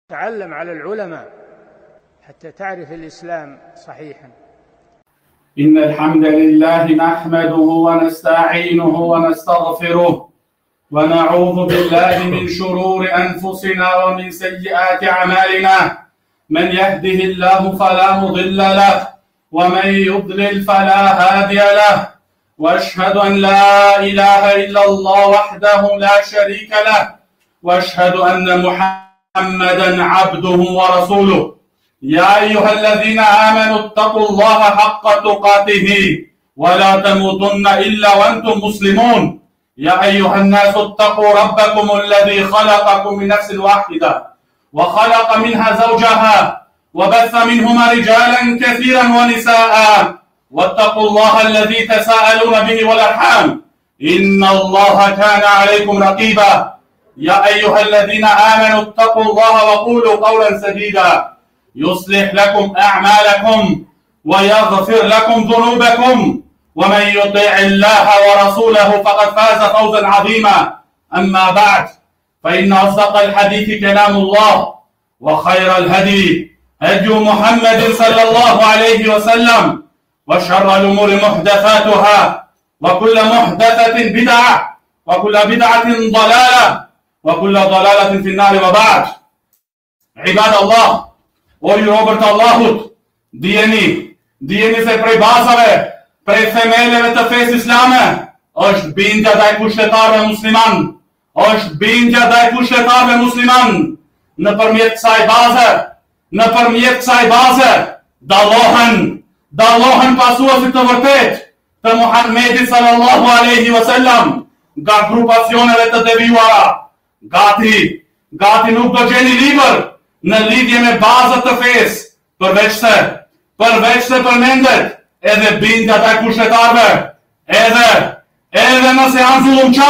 تعلم على العلماء حتى تعرف الإسلام صحيحا. إن الحمد لله نحمده ونستعينه ونستغفره ونعوذ بالله من شرور أنفسنا ومن سيئات أعمالنا. من يهده الله فلا مضل له ومن يضلل فلا هادي له، وأشهد أن لا إله إلا الله وحده لا شريك له، وأشهد أن محمدا عبده ورسوله. يا أيها الذين آمنوا اتقوا الله حق تقاته ولا تموتن إلا وأنتم مسلمون. يا أيها الناس اتقوا ربكم الذي خلقكم من نفس واحدة وخلق منها زوجها وبث منهما رجالا كثيرا ونساء، واتقوا الله الذي تساءلون به والأرحام إن الله كان عليكم رقيبا. يا أيها الذين آمنوا اتقوا الله وقولوا قولا سديدا يصلح لكم أعمالكم ويغفر لكم ذنوبكم، ومن يطع الله ورسوله فقد فاز فوزا عظيما. أما بعد، فإن أصدق الحديث كلام الله، وخير الهدي هدي محمد صلى الله عليه وسلم، وشر الأمور محدثاتها، وكل محدثة بدعة، وكل بدعة ضلالة، وكل ضلالة في النار. وبعد. عباد Allah, o ju robërt Allahut, dijeni se prej bazave, prej themeleve të fesë islame, është bindja ndaj kushtetarëve musliman, është bindja ndaj kushtetarëve musliman. Nëpërmjet kësaj baze, dallohen pasuesit të vërtet të Muhammedit sallallahu alaihi wasallam nga grupacioneve të devijuara. Gati nuk do gjeni libër në lidhje me bazat të fesë, përveç se përmendet edhe bindja ndaj kushtetarëve, edhe nëse janë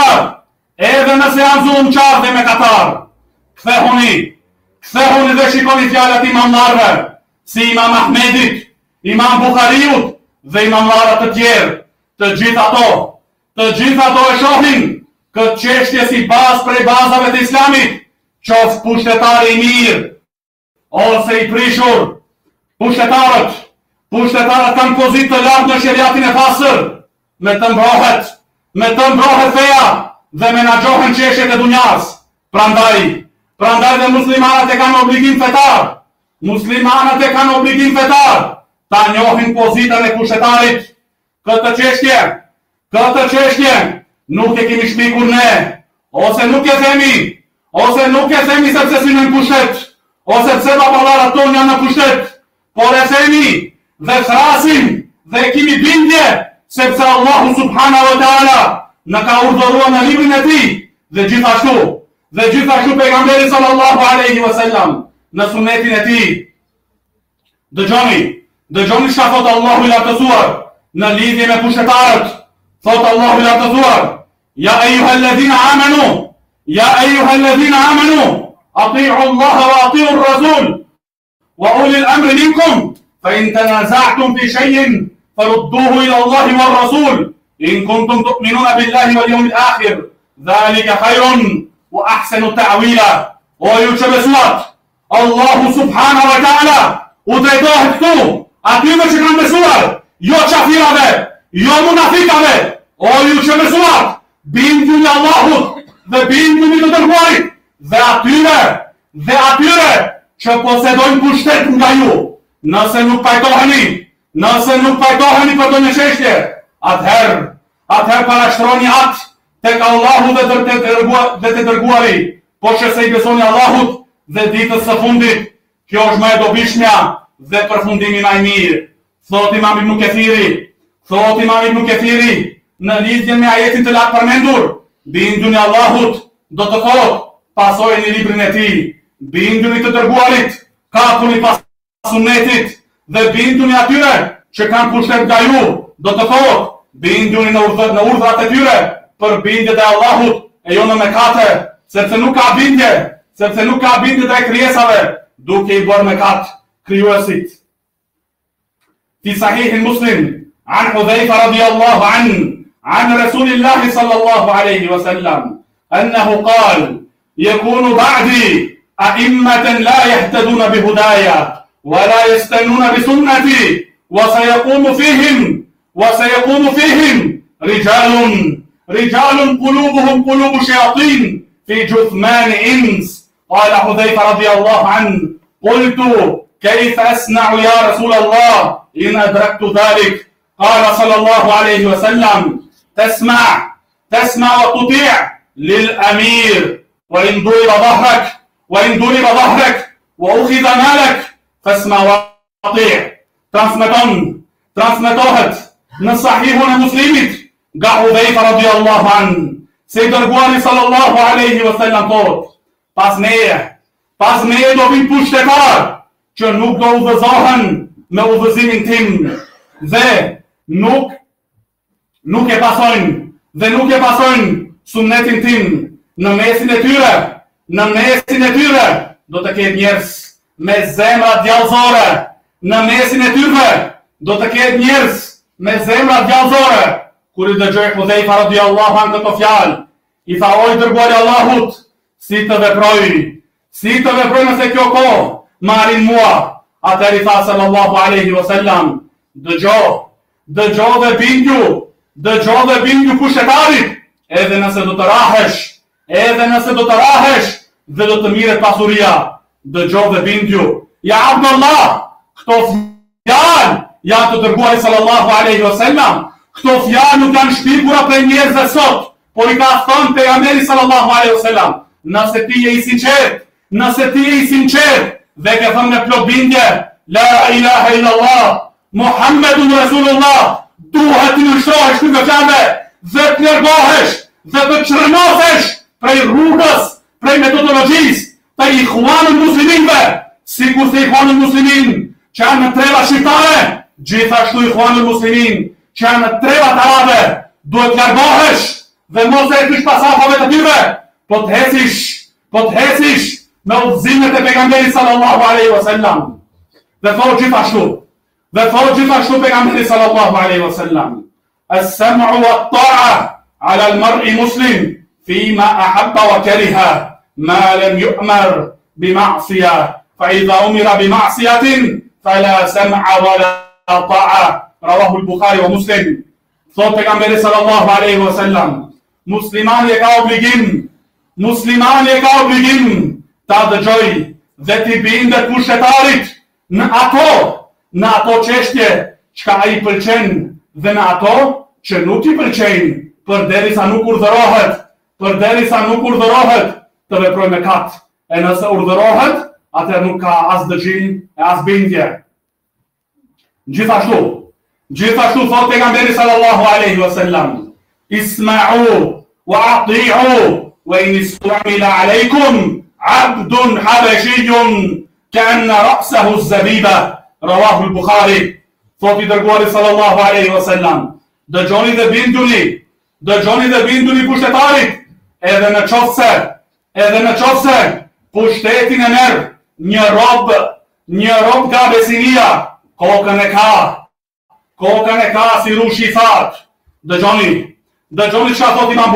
zullumçar dhe mëkatar. Kthehuni dhe shikoni fjalët imamlarëve, si Imam Ahmedit, Imam Bukhariut dhe imamlarët të tjerë. Të gjithë ato e shohin këtë çështje si bazë prej bazave të Islamit, qoftë pushtetari i mirë ose i prishur. Pushtetariat kanë pozitë të lartë në sheriatin e pastër, me të mbrohet feja dhe menaxhohen çështjet e dunjas. Prandaj dhe muslimanët e kanë obligim fetar ta njohin pozitën e kushtetarit. Këtë çështje nuk e kemi shpikur ne, ose nuk e themi sepse synojmë pushtet, ose pse baballarët tonë janë në pushtet, por e themi dhe thrasim dhe kemi bindje sepse Allahu subhanahu wa taala na ka urdhëruar në librin e tij, dhe gjithashtu pejgamberi sallallahu alaihi wasallam në sunetin e tij. Dëgjoni çka thot Allahu i lartësuar në lidhje me pushtetarët. Thot Allahu i lartësuar: Ya ayyuhalladhina amanu ati'u Allaha wa ati'u ar-rasul wa ulil amri minkum fa in tanaza'tum fi shay'in farudduhu ila Allahi war rasul in kuntum tu'minuna billahi wal yawmil akhir dhalika khayrun wa ahsanu ta'wila. O ju që besuat, Allahu subhanahu wa ta'ala u drejtohet këtu atyve që kanë besuar, jo qafirave, jo munafikave. O ju që besuat, binduni Allahut dhe binduni të dërguarit dhe atyre që posedojnë pushtet nga ju. Nëse nuk pajtoheni për të një çështje, atëherë parashtroni atë tek Allahu dhe të dërguari, po që se i besoni Allahut dhe ditës së fundit. Kjo është më e dobishmja dhe përfundimi më i mirë. Thot Imam Ibn Kathiri në lidhje me ajetin të lartë përmendur: binduni Allahut, do të thotë pasojeni librin e tij, binduni të dërguarit, kapuni pas sunetit, dhe binduni atyre që kanë pushtet nga ju, do të thotë binduni në urdhrat e tyre për bindje te Allahut e jo në mëkate, sepse nuk ka bindje ndaj krijesave, duke i bërë mëkat krijuesit. Fi Sahih Muslim an Hudhayfa radiyallahu anhu عن رسول الله صلى الله عليه وسلم أنه قال: يكون بعدي أئمة لا يهتدون بهدايا ولا يستنون بسنتي وسيقوم فيهم رجال قلوبهم قلوب شياطين في جثمان إنس. قال حذيفة رضي الله عنه: قلت كيف أصنع يا رسول الله إن أدركت ذلك؟ قال صلى الله عليه وسلم: تسمع وتطيع للأمير، وإن ضرب ظهرك وأخذ مالك فاسمع وأطيع. Transmetohet në Sahihun e Muslimit nga Hudhaifa radhiyallahu anhu se i dërguari sallallahu alaihi wasallam thot: pas meje do vinë pushtetar që nuk do udhëzohen me udhëzimin tim dhe nuk e pasojnë sunnetin tim. Në mesin e tyre do të ketë njerëz me zemra djallëzore. Në mesin e tyre do të ketë njerëz me zemra djallëzore. Kur i dëgjoi Hudhaifa radhiyallahu anhu këto fjalë, i tha: o i dërguari i Allahut, si të veproj nëse kjo kohë më arrin mua? Atëherë i tha sallallahu alaihi wasallam: dëgjoj dhe bindju pushtetarit, edhe nëse do të rahesh dhe do të mirret pasuria, dëgjoj dhe bindju. Ja Abdullah, këto fjalë janë të dërguarit sallallahu alaihi wasallam. Këto fjalë nuk janë shpikura për njerëzve sot, por i ka thënë pejgamberi sallallahu alaihi wasallam: nëse ti je i sinqert dhe ke thënë me plot bindje la ilaha illallah Muhammedun Rasulullah, duhet të nështrohesh këto fjalë dhe të largohesh dhe të çrënohesh prej rrugës, prej metodologjisë të Ikhwanul Musliminëve, sikur se Ikhwanul Muslimin që janë në treva shqiptare, gjithashtu Ikhwanul Muslimin që janë në treva arabe, duhet të largohesh dhe mos e kysh pasafave të tyre, po të hecish me udhëzimet e pejgamberit sallallahu alaihi wasallam. Dhe thot gjithashtu pejgamberi sallallahu alaihi wasallam: as-sam'u wat-ta'a 'ala al-mar'i muslim fima ahabba wa kariha ma lam yu'mar bima'siyah fa idha umira bima'siyatin fala sam'a wala ta'a. Rawahu al-Bukhari wa Muslim. Thot pejgamberi sallallahu alaihi wasallam: muslimani e ka obligim ta dëgjoj dhe t'i bindet pushtetarit në ato çështje çka ai pëlqen dhe në ato që nuk i pëlqejnë, përderisa nuk urdhërohet të veprojë mëkat. E nëse urdhërohet, atëherë nuk ka as dëgjim e as bindje. Gjithashtu thot pejgamberi sallallahu alaihi wasallam: isma'u wa ati'u wa in istu'mila alaykum 'abdun habashiyyun ka'anna ra'sahu az-zabiba. Rawahu al-Bukhari. Thot i dërguari sallallahu alaihi wasallam: dëgjoni dhe binduni pushtetarit, edhe në qofse pushtetin e merr një rob nga Abesinia, kokën e ka si rushi i thatë. Dëgjoni çka thot Imam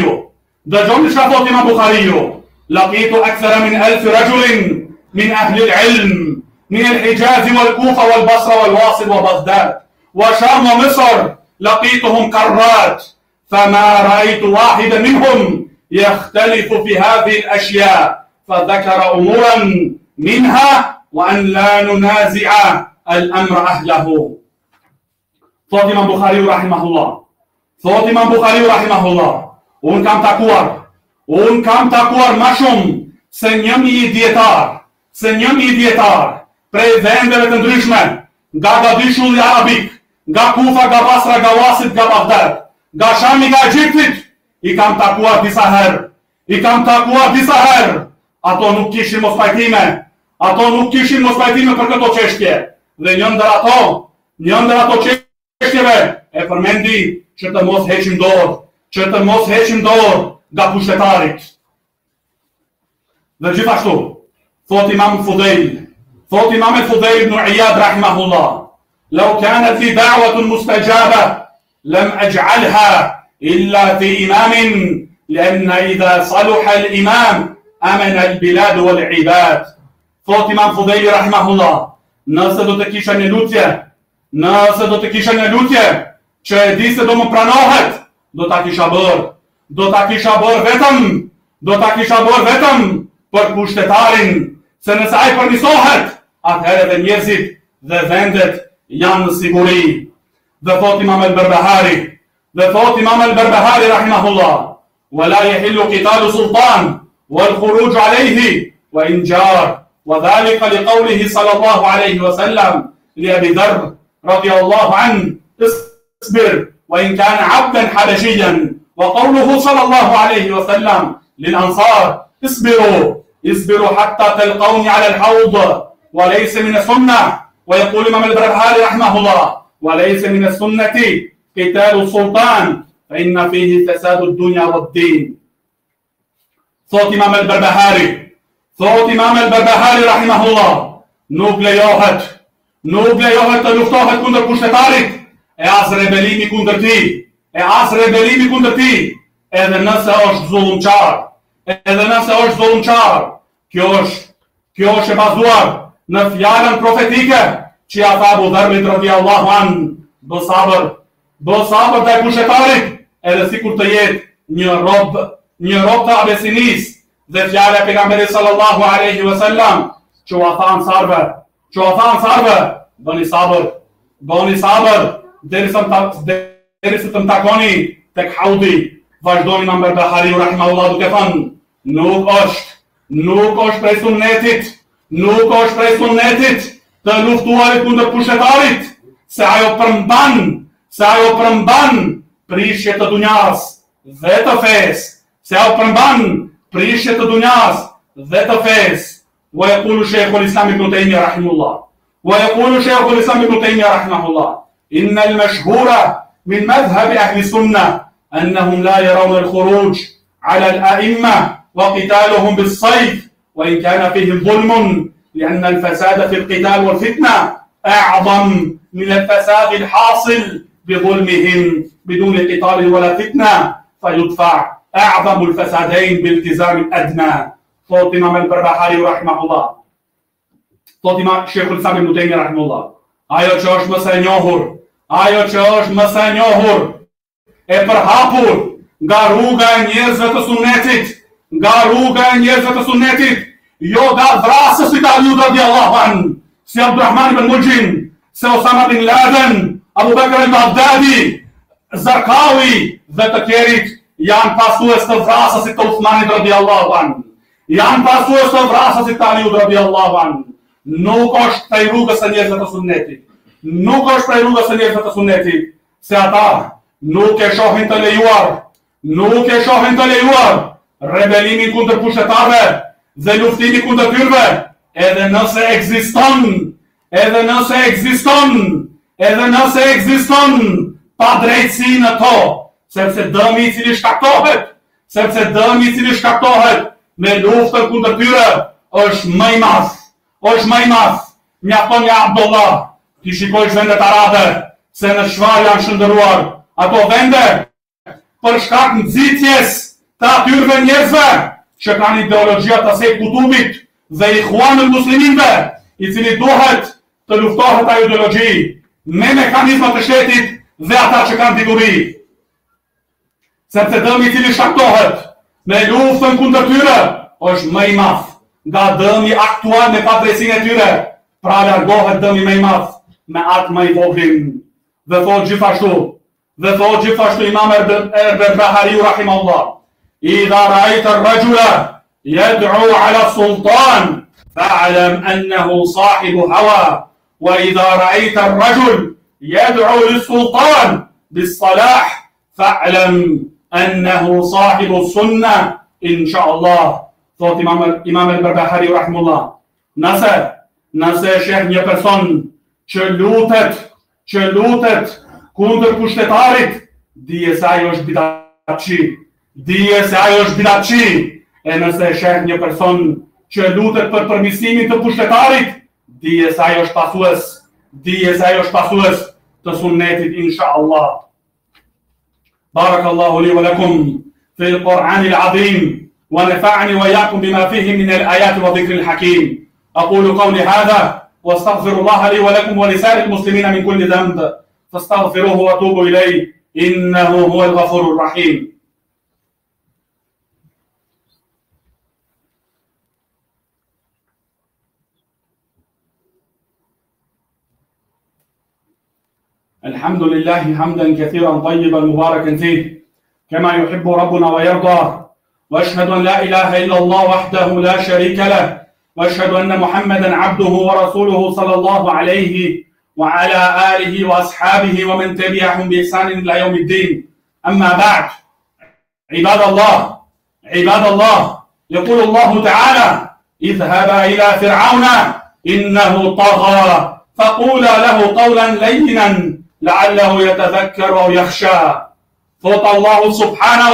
Bukhariu: laqitu akthara min 1000 rajulin min ahli al-ilm من الحجاز والكوفة والبصرة والواصل وبغداد وشام ومصر، لقيتهم كرات فما رأيت واحدا منهم يختلف في هذه الأشياء، فذكر أمورا منها وأن لا ننازع الأمر أهله. Thot Imam Bukhariu rahimahullah: unë kam takuar ma shumë se 1000 dietar prej vendeve të ndryshme, nga Gadishulli Arabik, nga Kufa, nga Basra, nga Wasit, nga Bagdad, nga Shami, nga Egjiptit. I kam takuar disa herë. Ato nuk kishin mospajtime për këto çështje. Dhe një ndër ato çështjeve e përmendi që të mos heqim dorë nga pushtetarit. Dhe gjithashtu thot Imam Fudayl ibn Iyad rahimahullah: law kanat li da'watun mustajaba lam aj'alha illa fi imamin, لأن إذا صلح الإمام amen al-bilad wal-ibad. Thot Imam Fudhejli rahimahullah, nëse do të kisha një lutje, që e di se do më pranohet, do ta kisha bërë vetëm për pushtetarin, se nëse ai përmisohet, atëherë dhe njerëzit dhe vendet janë në siguri. Dhe thot Imam al-Barbahari rahimahullah, ولا يحل قتال سلطان والخروج عليه وإن جار، وذلك لقوله صلى الله عليه وسلم لأبي ذر رضي الله عنه اصبر وإن كان عبدا حبشيا، وقوله صلى الله عليه وسلم للأنصار اصبروا حتى تلقوني على الحوض وليس من السنة. ويقول الإمام البربهاري رحمه الله وليس من السنة قتال السلطان فإن فيه فساد الدنيا والدين. Thot Imam al-Barbahari rahimahullah, nuk lejohet të luftohet kundër pushtetarit, e as rebelimi kundër ti, edhe nëse është zullumçar. Kjo është e bazuar në fjalën profetike që ja tha Abu Dharrit radhiyallahu anhu, do sabër ndaj pushtetarit, edhe sikur të jetë një rob të Abesinis, dhe fjala e pejgamberit sallallahu alaihi wasallam që u tha ansarve, bëni sabër derisa të më takoni tek haudi. Vazhdoni Imam Barbahari rahimahullah duke thënë, nuk është prej sunnetit të luftuarit kundër pushtetarit, se ajo përmban prishje të dunjas dhe të fesë. ويقول شيخ الإسلام ابن تيمية رحمه الله إن المشهور من مذهب أهل السنة أنهم لا يرون الخروج على الأئمة وقتالهم بالسيف وإن كان فيهم ظلم، لأن الفساد في القتال والفتنة أعظم من الفساد الحاصل بظلمهم بدون قتال ولا فتنة، فيدفع أعظم الفسادين بالتزام الأدنى. Thot Imam al-Barbahari rahimahullah, thot Imam Sheikhul Islam ibn Taymiyyah rahimahullah, ajo që është më së njohur e përhapur nga rruga e njerëzve të sunnetit, jo nga vrasësit e Aliut radhiyallahu anhu, si Abdurrahman ibn Muljim, se Osama bin Laden, Abu Bakr al-Baghdadi, Zarqawi dhe të tjerit janë pasues të vrasësit të Uthmanit radhiyallahu anhu. Janë pasues të vrasësit të Aliut radhiyallahu anhu. Nuk është prej rrugës së njerëzve të sunnetit, se ata nuk e shohin të lejuar rebelimin kundër pushtetarëve dhe luftimi kundër tyre, edhe nëse ekziston pa drejtësi në to, sepse dëmi i cili shkaktohet me luftën kundër tyre është më i madh. Mjafton ja Abdullah, ti shikojsh vendet arabe, se në çfarë janë shndërruar ato vende për shkak nxitjes të atyre njerëzve që kanë ideologjia të Sejt Kutubit dhe Ikhwanul Musliminve, i cili duhet të luftohet ajo ideologji me mekanizma të shtetit dhe ata që kanë diguri. Sepse dëmi i cili shkaktohet me luftën kundër tyre është më i madh nga dëmi aktual me padrejsinë e tyre, pra largohet dëmi më i madh me atë më i vogël. Dhe thot gjithashtu Imam al-Barbahari rahimahullah, idha ra'ayta ar-rajula yad'u 'ala as-sultan fa'lam annahu sahibu hawa, wa idha ra'ayta ar-rajul yad'u lis-sultan bis-salah fa'lam أنه صاحب السنة إن شاء الله. Thot Imam al-Barbahari rahimahullah, nëse sheh një person që lutet kundër pushtetarit, dije se ajo është bidatçi. E nëse sheh një person që lutet për përmirësimin të pushtetarit, dije se ajo është pasues të sunnetit inshallah. بارك الله لي ولكم في القرآن العظيم ونفعني وإياكم بما فيه من الآيات والذكر الحكيم. أقول قولي هذا واستغفر الله لي ولكم ولسائر المسلمين من كل ذنب فاستغفروه وتوبوا إليه إنه هو الغفور الرحيم. الحمد لله حمدا كثيرا طيبا مباركا فيه كما يحب ربنا ويرضى، واشهد ان لا اله الا الله وحده لا شريك له، واشهد ان محمدا عبده ورسوله صلى الله عليه وعلى اله واصحابه ومن تبعهم باحسان الى يوم الدين. اما بعد، عباد الله، يقول الله تعالى: اذهبا الى فرعون انه طغى فقولا له قولا لينا لعله يتذكر او يخشى. فوت الله سبحانه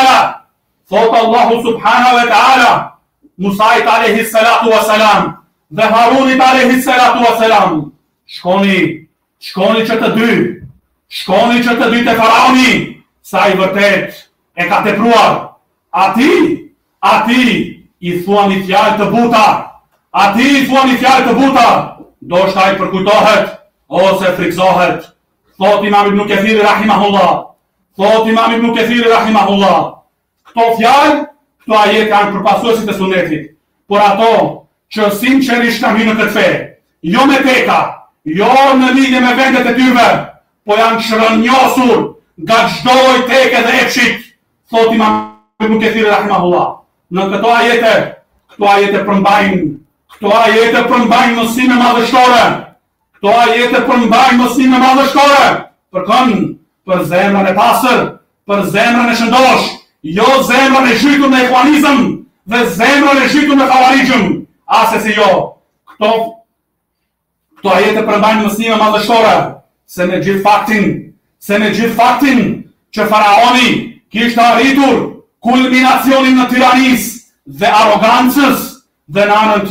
وتعالى Musa alayhi salatu wasalam dhe Harunit alayhi salatu wasalam shkoni që të dy të Faraoni, sa i vërtet e ka tepruar. Ati i thuani fjalë të buta, do shta i përkujtohet ose friksohet. Thot Imam Ibn Kathiri rahimahullah, këto ajet kanë përpasuesit e sunetit, por ato që sinqerisht kanë hyrë në këtë fe, jo me teka, jo në lidhje me vendet e tyre, po janë shërënjosur nga çdo lloj teke dhe epshit, thot Imam Ibn Kathiri rahimahullah. Në këto ajete përmbajnë mësime madhështore, për zemrën e pasër, për zemrën e shëndosh, jo zemrën e zhytur në ekuanizëm dhe zemrën e zhytur në havarizëm, asesi jo. Këto ajete përmbajnë mësime madhështore, se me gjithë faktin që Faraoni kishte arritur kulminacionin në tiranisë dhe arrogancës, dhe në anën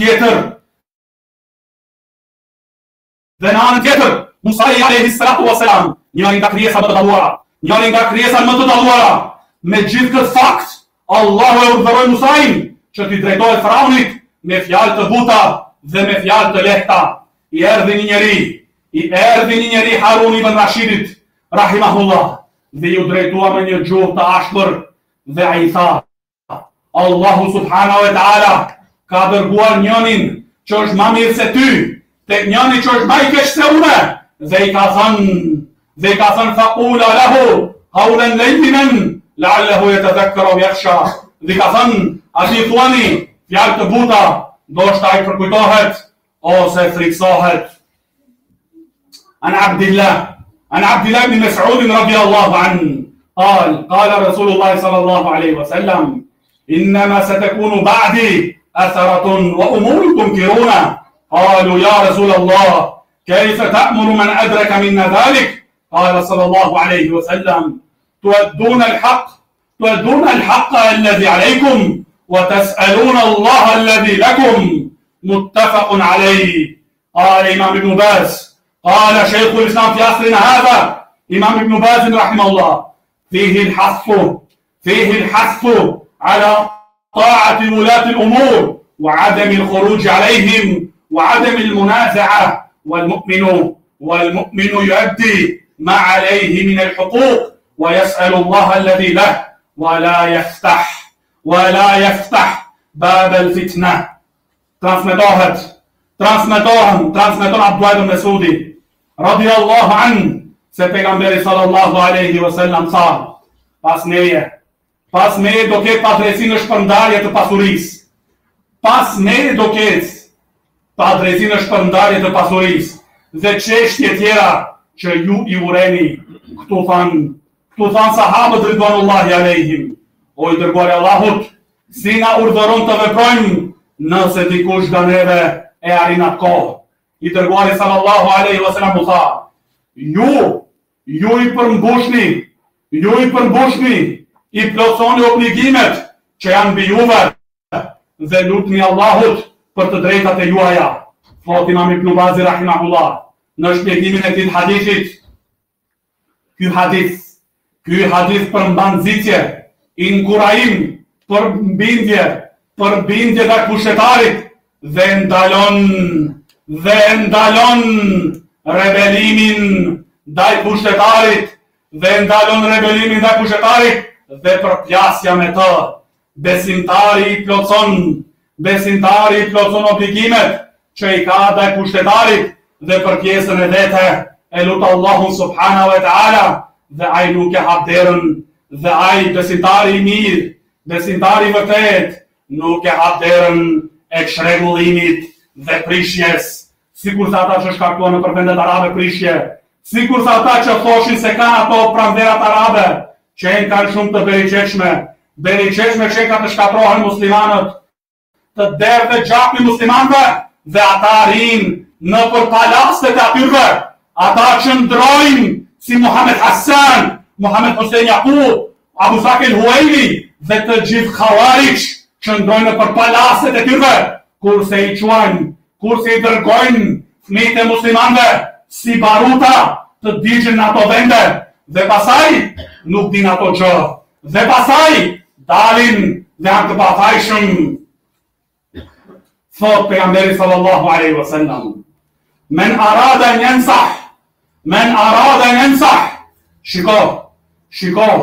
tjetër, Musa alayhi salatu wasalam, njëri nga krijesat më të dalluara. Me gjithë këtë fakt, Allahu e urdhëroi Musain që t'i drejtohet Faraonit me fjalë të buta dhe me fjalë të lehta. I erdhi një njeri Harun ibn Rashidit rahimahullah dhe ju drejtua me një gjuhë të ashpër dhe ai tha: Allahu subhanahu wa taala ka dërguar njënin që është më mirë se ty tek njëni që është më i keq se unë, dhe i ka thënë faqula lahu qawlan layyinan la'allahu yatadhakkaru aw yakhsha. Dhe ka thënë ati thuani fjalë të buta, ndoshta ai përkujtohet ose friksohet. An Abdillah ibn Mas'ud radiyallahu anhu قال رسول الله صلى الله عليه وسلم إنما ستكون بعدي أثرة وأمور تنكرون. قالوا يا رسول الله كيف تأمر من أدرك منا ذلك؟ قال صلى الله عليه وسلم تؤدون الحق الذي عليكم وتسألون الله الذي لكم. متفق عليه. قال إمام ابن باز، قال شيخ الإسلام في عصرنا هذا إمام ابن باز رحمه الله: فيه الحث على طاعة ولاة الأمور وعدم الخروج عليهم وعدم المنازعة، والمؤمن يؤدي ما عليه من الحقوق ويسأل الله الذي له ولا يفتح باب الفتنة. Transmeton Abdullah ibn Mesudi radiyallahu anhu se pejgamberi sallallahu alaihi wasallam tha: pas meje do ketë padrejti në shpërndarje të pasurisë. Dhe çështje tjera që ju i ureni. Këtu than sahabët ridvanullahi alejhim: o i dërguari i Allahut, si na urdhëron të veprojmë nëse dikush nga neve e arrin atë kohë. I dërguari sallallahu alaihi wasallam u tha: ju i përmbushni, i plotësoni obligimet që janë mbi juve dhe lutni Allahut për të drejtat e juaja. Thot Imam Ibn Bazi rahimahullah në shpjegimin e këtij hadithit: ky hadith përmban nxitje, inkurajim Përbindje dhe kushtetarit dhe ndalon rebelimin ndaj kushtetarit dhe përplasja me të. Besimtari i plotson obligimet që i ka ndaj kushtetarit dhe për pjesën e vete e lutë Allahun subhanahu wa ta'ala dhe ai nuk e hap derën dhe ai besimtari i mirë, besimtari vërtet nuk e hap derën e çrregullimit dhe prishjes, sikur sa ata që shkarkuan në vendet arabe prishje, sikur sa ata që thoshin se kanë ato pranverat arabe, që e kanë shumë të beriqeshme që e ka të shkatrohen muslimanët, të derë dhe gjapni muslimanëve, dhe ata rinë në për palastet e atyre, ata që ndrojnë si Muhammed Hassan, Muhammed Hussein Yaqub, Abu Zakir Huwaili dhe të gjithë Khawarij që ndrojnë në për palastet e tyre, kurse i quajnë, kurse i dërgojnë fëmijët e muslimanëve si baruta të digjen në ato vende, dhe pasaj nuk din ato gjë, dhe pasaj dalin dhe janë të pafajshëm. Thot pejgamberi sallallahu alaihi wasallam, men arada yansah, shiko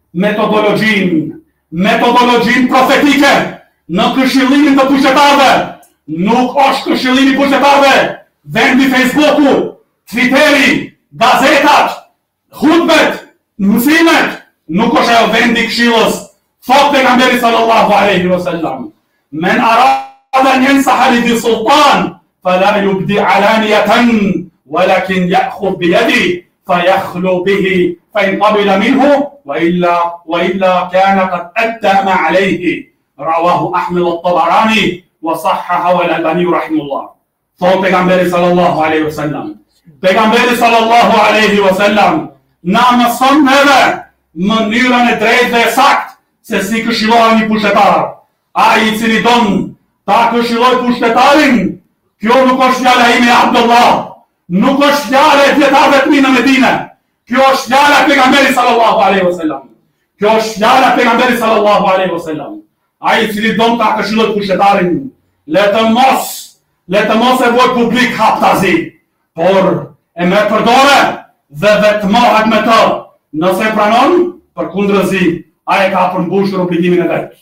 metodologjin profetike në këshillimin të pushtetarëve. Nuk është këshillimi pushtetarëve vendi Facebooku, Twitteri, gazetat, hutbet, mësimet, nuk është ajo vendi këshillës. Thot pejgamberi sallallahu alaihi wasallam, men arada yansaha li sultan fala yubdi alaniyatan walakin ya'khudh bi yadi fayakhlu bihi fa in qabila minhu wa illa kana qad adda ma alayhi rawahu Ahmad at-Tabarani wa sahhahu al-Albani rahimahullah. Thot pejgamberi sallallahu alaihi wasallam, pejgamberi sallallahu alaihi wasallam na mëson neve mënyrën e drejtë dhe e saktë se si këshillohet një pushtetar. Ai i cili don ta këshilloj pushtetarin, kjo nuk është fjala ime Abdullah, nuk është fjala e dietarëve të mi në Medinë. Kjo është fjala e pejgamberit sallallahu alaihi wasallam. Kjo është fjala e pejgamberit sallallahu alaihi wasallam. Ai i cili don ta këshilloj pushtetarin, le të mos e voj publik haptazi, por e merr përdore dhe vetmohet me të. Nëse pranon, përkundërzi, ai ka përmbushur obligimin e vet.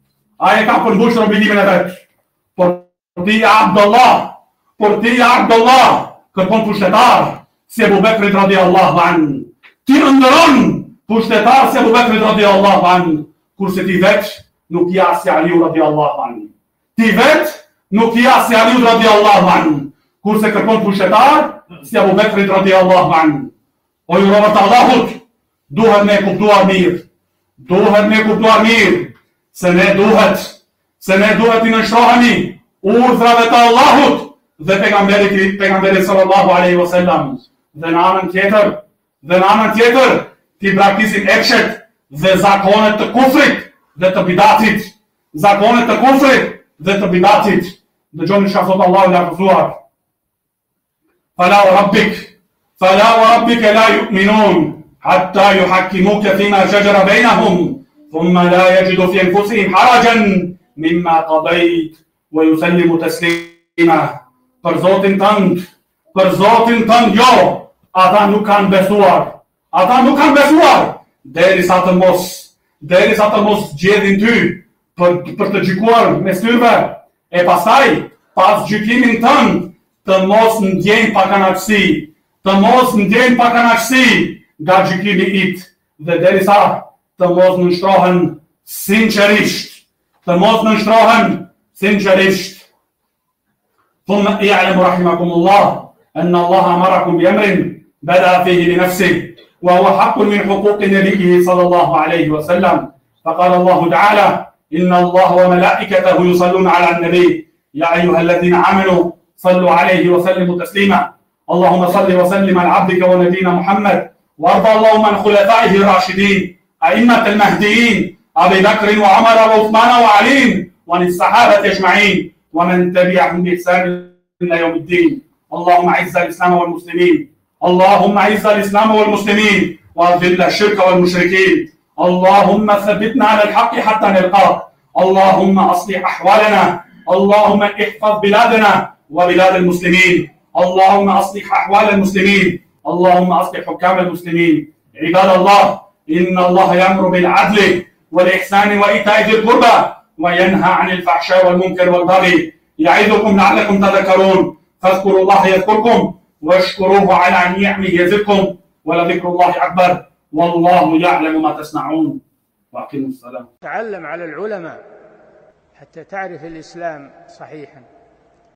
Por ti Abdullah, kërkon pushtetar si Abu Bekri radhiyallahu anhu. Ti ndron pushtetar si Abu Bekri radhiyallahu anhu, kurse ti vet nuk je as Ali radhiyallahu anhu. Ti vet nuk je as Ali radhiyallahu anhu, kurse kërkon pushtetar si Abu Bekri radhiyallahu anhu. O ju robët Allahut, duhet me kuptuar mirë, se ne duhet i nënshtrohemi urdhrave të Allahut dhe pejgamberit sallallahu alaihi wasallam. Dhe në anën tjetër ti praktisim ekshet dhe zakonet të kufrit dhe të bidatit. Dëgjoni çka thot Allahu i lartësuar. Fala wa rabbika la yu'minun hatta yuhakkimuka fima shajara bainahum thumma la yajidu fi anfusihim harajan mimma qadayt wa yusallimu taslima. Për Zotin tënd, jo, ata nuk kanë besuar, derisa të mos gjedhin ty për të gjykuar mes tyre, e pastaj, pas gjykimin tënd, të mos ndjejnë pakanaçësi nga gjykimi it, dhe derisa të mos nënshtrohen sinqerisht. ثم يعلم رحمكم الله أن الله أمركم بأمر بدأ فيه بنفسه وهو حق من حقوق نبيه صلى الله عليه وسلم. فقال الله تعالى: إن الله وملائكته يصلون على النبي يا أيها الذين آمنوا صلوا عليه وسلموا تسليما. اللهم صل وسلم على عبدك ونبينا محمد، وارض اللهم عن خلفائه الراشدين أئمة المهديين أبي بكر وعمر وعثمان وعلي وعن الصحابة أجمعين ومن تبعهم بإحسان إلى يوم الدين. اللهم أعز الإسلام والمسلمين وأذل الشرك والمشركين. اللهم ثبتنا على الحق حتى نلقاك. اللهم أصلح أحوالنا، اللهم احفظ بلادنا وبلاد المسلمين، اللهم أصلح أحوال المسلمين، اللهم أصلح حكام المسلمين. عباد الله، إن الله يأمر بالعدل والإحسان وإيتاء ذي القربى وينهى عن الفحشاء والمنكر والبغي، يعظكم لعلكم تذكرون. فاذكروا الله يذكركم واشكروه على نعمه يزدكم، ولذكر الله أكبر، والله يعلم ما تصنعون. وأقيموا الصلاة. تعلم على العلماء حتى تعرف الإسلام صحيحا.